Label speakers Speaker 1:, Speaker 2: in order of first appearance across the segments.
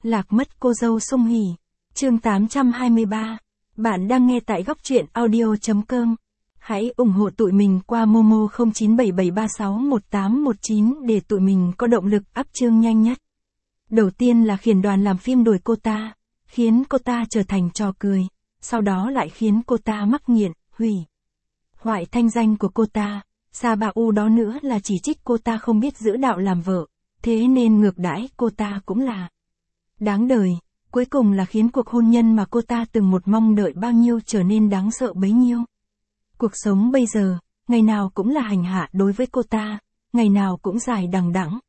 Speaker 1: Lạc mất cô dâu Sung Hỉ. Chương 823. Bạn đang nghe tại góc truyện audio.com. Hãy ủng hộ tụi mình qua Momo 0977361819 để tụi mình có động lực up chương nhanh nhất. Đầu tiên là khiển đoàn làm phim đuổi cô ta, khiến cô ta trở thành trò cười, sau đó lại khiến cô ta mắc nghiện, hủy hoại thanh danh của cô ta. Sa Ba U đó nữa là chỉ trích cô ta không biết giữ đạo làm vợ, thế nên ngược đãi cô ta cũng là đáng đời. Cuối cùng là khiến cuộc hôn nhân mà cô ta từng một mong đợi bao nhiêu trở nên đáng sợ bấy nhiêu. Cuộc sống bây giờ, ngày nào cũng là hành hạ đối với cô ta, ngày nào cũng dài đằng đẵng.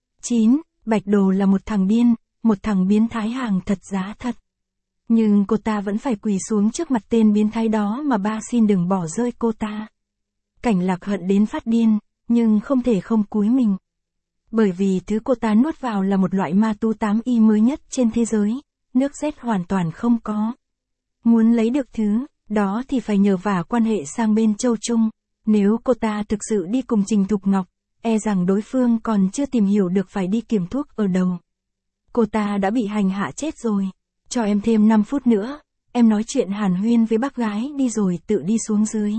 Speaker 1: 9. Bạch Đồ là một thằng điên, một thằng biến thái hàng thật giá thật. Nhưng cô ta vẫn phải quỳ xuống trước mặt tên biến thái đó mà ba xin đừng bỏ rơi cô ta. Cảnh Lạc hận đến phát điên, nhưng không thể không cúi mình. Bởi vì thứ cô ta nuốt vào là một loại ma tú 8Y mới nhất trên thế giới, nước Z hoàn toàn không có. Muốn lấy được thứ đó thì phải nhờ vả quan hệ sang bên Châu Trung. Nếu cô ta thực sự đi cùng Trình Thục Ngọc, e rằng đối phương còn chưa tìm hiểu được phải đi kiểm thuốc ở đầu. Cô ta đã bị hành hạ chết rồi. Cho em thêm 5 phút nữa, em nói chuyện hàn huyên với bác gái đi rồi tự đi xuống dưới.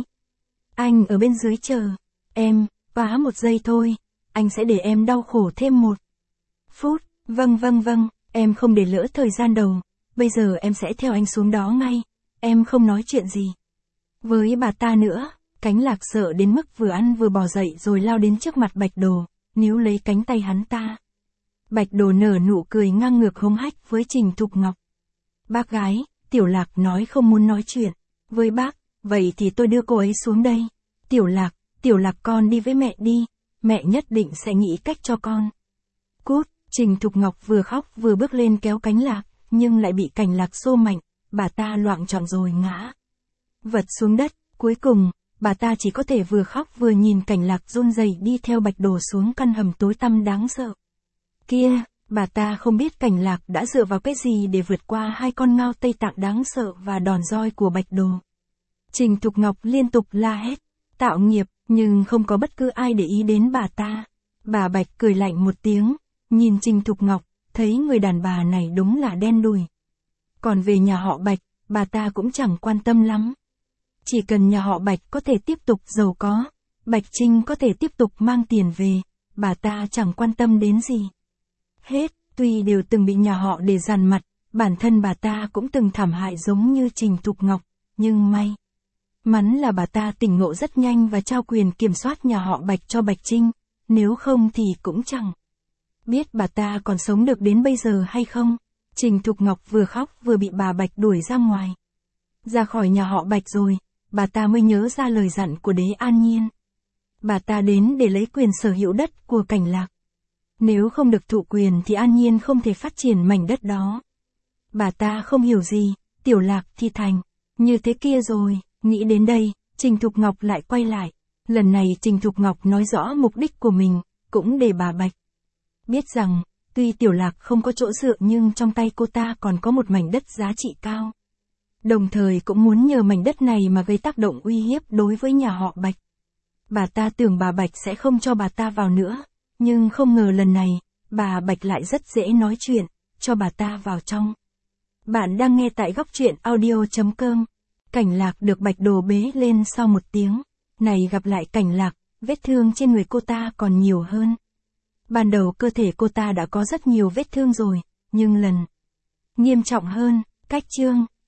Speaker 1: Anh ở bên dưới chờ em, quá 1 giây thôi, anh sẽ để em đau khổ thêm 1 phút. Vâng, em không để lỡ thời gian đầu, bây giờ em sẽ theo anh xuống đó ngay, em không nói chuyện gì với bà ta nữa. Cánh Lạc sợ đến mức vừa ăn vừa bò dậy rồi lao đến trước mặt Bạch Đồ, níu lấy cánh tay hắn ta. Bạch Đồ nở nụ cười ngang ngược hống hách với Trình Thục Ngọc. Bác gái, Tiểu Lạc nói không muốn nói chuyện với bác, vậy thì tôi đưa cô ấy xuống đây. Tiểu Lạc con đi với mẹ đi, mẹ nhất định sẽ nghĩ cách cho con. Cút. Trình Thục Ngọc vừa khóc vừa bước lên kéo Cánh Lạc, nhưng lại bị Cảnh Lạc xô mạnh, bà ta loạng choạng rồi ngã vật xuống đất. Cuối cùng, bà ta chỉ có thể vừa khóc vừa nhìn Cảnh Lạc run rẩy đi theo Bạch Đồ xuống căn hầm tối tăm đáng sợ kia. Bà ta không biết Cảnh Lạc đã dựa vào cái gì để vượt qua 2 con ngao Tây Tạng đáng sợ và đòn roi của Bạch Đồ. Trình Thục Ngọc liên tục la hét, tạo nghiệp, nhưng không có bất cứ ai để ý đến bà ta. Bà Bạch cười lạnh một tiếng, nhìn Trình Thục Ngọc, thấy người đàn bà này đúng là đen đủi. Còn về nhà họ Bạch, bà ta cũng chẳng quan tâm lắm. Chỉ cần nhà họ Bạch có thể tiếp tục giàu có, Bạch Trinh có thể tiếp tục mang tiền về, bà ta chẳng quan tâm đến gì hết. Tuy đều từng bị nhà họ để dằn mặt, bản thân bà ta cũng từng thảm hại giống như Trình Thục Ngọc, nhưng may mắn là bà ta tỉnh ngộ rất nhanh và trao quyền kiểm soát nhà họ Bạch cho Bạch Trinh, nếu không thì cũng chẳng biết bà ta còn sống được đến bây giờ hay không. Trình Thục Ngọc vừa khóc vừa bị bà Bạch đuổi ra ngoài. Ra khỏi nhà họ Bạch rồi, bà ta mới nhớ ra lời dặn của Đế An Nhiên. Bà ta đến để lấy quyền sở hữu đất của Cảnh Lạc. Nếu không được thụ quyền thì An Nhiên không thể phát triển mảnh đất đó. Bà ta không hiểu gì, Tiểu Lạc thì thành như thế kia rồi. Nghĩ đến đây, Trình Thục Ngọc lại quay lại. Lần này Trình Thục Ngọc nói rõ mục đích của mình, cũng để bà Bạch biết rằng, tuy Tiểu Lạc không có chỗ dựa nhưng trong tay cô ta còn có một mảnh đất giá trị cao. Đồng thời cũng muốn nhờ mảnh đất này mà gây tác động uy hiếp đối với nhà họ Bạch. Bà ta tưởng bà Bạch sẽ không cho bà ta vào nữa, nhưng không ngờ lần này, bà Bạch lại rất dễ nói chuyện, cho bà ta vào trong. Bạn đang nghe tại góc truyện audio.com. Cảnh Lạc được Bạch Đồ bế lên sau 1 tiếng. Này gặp lại Cảnh Lạc, vết thương trên người cô ta còn nhiều hơn. Ban đầu cơ thể cô ta đã có rất nhiều vết thương rồi, nhưng lần nghiêm trọng hơn. Cách chương